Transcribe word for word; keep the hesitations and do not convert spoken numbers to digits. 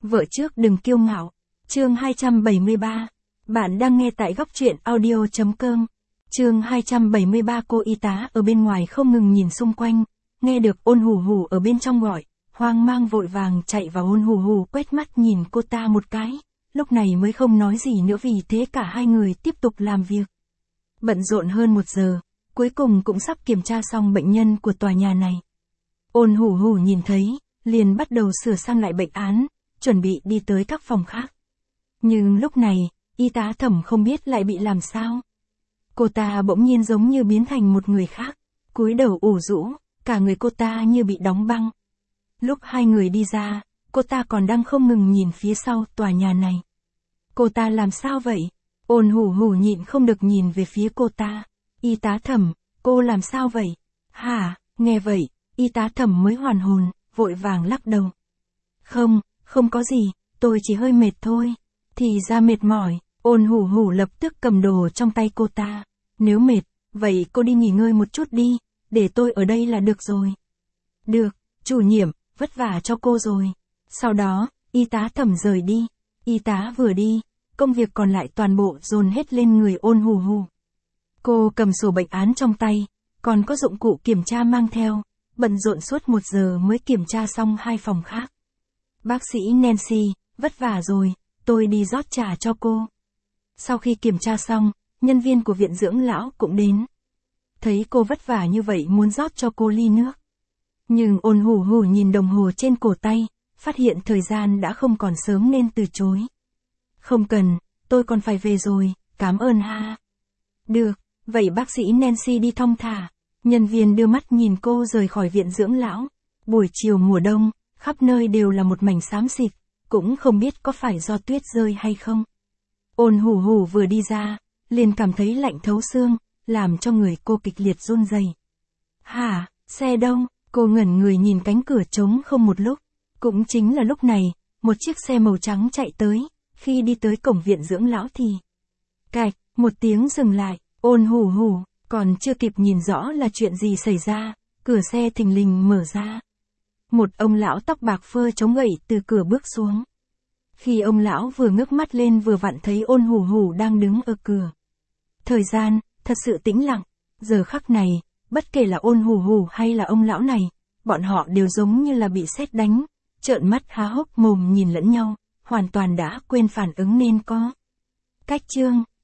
Vợ trước đừng kiêu ngạo. Chương hai trăm bảy mươi ba. Bạn đang nghe tại góc truyện audio chấm com. Chương hai trăm bảy mươi ba. Cô y tá ở bên ngoài không ngừng nhìn xung quanh, nghe được Ôn Hù Hù ở bên trong gọi, hoang mang vội vàng chạy vào. Ôn Hù Hù quét mắt nhìn cô ta một cái, lúc này mới không nói gì nữa, vì thế cả hai người tiếp tục làm việc. Bận rộn hơn một giờ, cuối cùng cũng sắp kiểm tra xong bệnh nhân của tòa nhà này. Ôn Hù Hù nhìn thấy, liền bắt đầu sửa sang lại bệnh án, chuẩn bị đi tới các phòng khác. Nhưng lúc này, y tá Thẩm không biết lại bị làm sao. Cô ta bỗng nhiên giống như biến thành một người khác, cúi đầu ủ rũ, cả người cô ta như bị đóng băng. Lúc hai người đi ra, cô ta còn đang không ngừng nhìn phía sau tòa nhà này. Cô ta làm sao vậy? Ôn Hù Hù nhịn không được nhìn về phía cô ta. Y tá Thẩm, cô làm sao vậy? Hả? Nghe vậy, y tá Thẩm mới hoàn hồn, vội vàng lắc đầu. Không, không có gì, tôi chỉ hơi mệt thôi. Thì ra mệt mỏi. Ôn Hù Hù lập tức cầm đồ trong tay cô ta. Nếu mệt, vậy cô đi nghỉ ngơi một chút đi, để tôi ở đây là được rồi. Được, chủ nhiệm, vất vả cho cô rồi. Sau đó, y tá Thẩm rời đi. Y tá vừa đi, công việc còn lại toàn bộ dồn hết lên người Ôn Hù Hù. Cô cầm sổ bệnh án trong tay, còn có dụng cụ kiểm tra mang theo, bận rộn suốt một giờ mới kiểm tra xong hai phòng khác. Bác sĩ Nancy, vất vả rồi, tôi đi rót trà cho cô. Sau khi kiểm tra xong, nhân viên của viện dưỡng lão cũng đến. Thấy cô vất vả như vậy muốn rót cho cô ly nước. Nhưng Ôn Hù Hù nhìn đồng hồ trên cổ tay, phát hiện thời gian đã không còn sớm nên từ chối. Không cần, tôi còn phải về rồi, cảm ơn ha. Được, vậy bác sĩ Nancy đi thong thả. Nhân viên đưa mắt nhìn cô rời khỏi viện dưỡng lão. Buổi chiều mùa đông, khắp nơi đều là một mảnh xám xịt, cũng không biết có phải do tuyết rơi hay không. Ôn Hù Hù vừa đi ra, liền cảm thấy lạnh thấu xương, làm cho người cô kịch liệt run rẩy. Hả, xe đâu? Cô ngẩn người nhìn cánh cửa trống không một lúc. Cũng chính là lúc này, một chiếc xe màu trắng chạy tới. Khi đi tới cổng viện dưỡng lão thì cạch, một tiếng dừng lại. Ôn Hù Hù còn chưa kịp nhìn rõ là chuyện gì xảy ra, cửa xe thình lình mở ra. Một ông lão tóc bạc phơ chống gậy từ cửa bước xuống. Khi ông lão vừa ngước mắt lên vừa vặn thấy Ôn Hù Hù đang đứng ở cửa. Thời gian, thật sự tĩnh lặng. Giờ khắc này, bất kể là Ôn Hù Hù hay là ông lão này, bọn họ đều giống như là bị sét đánh, trợn mắt há hốc mồm nhìn lẫn nhau, hoàn toàn đã quên phản ứng nên có. Cách chương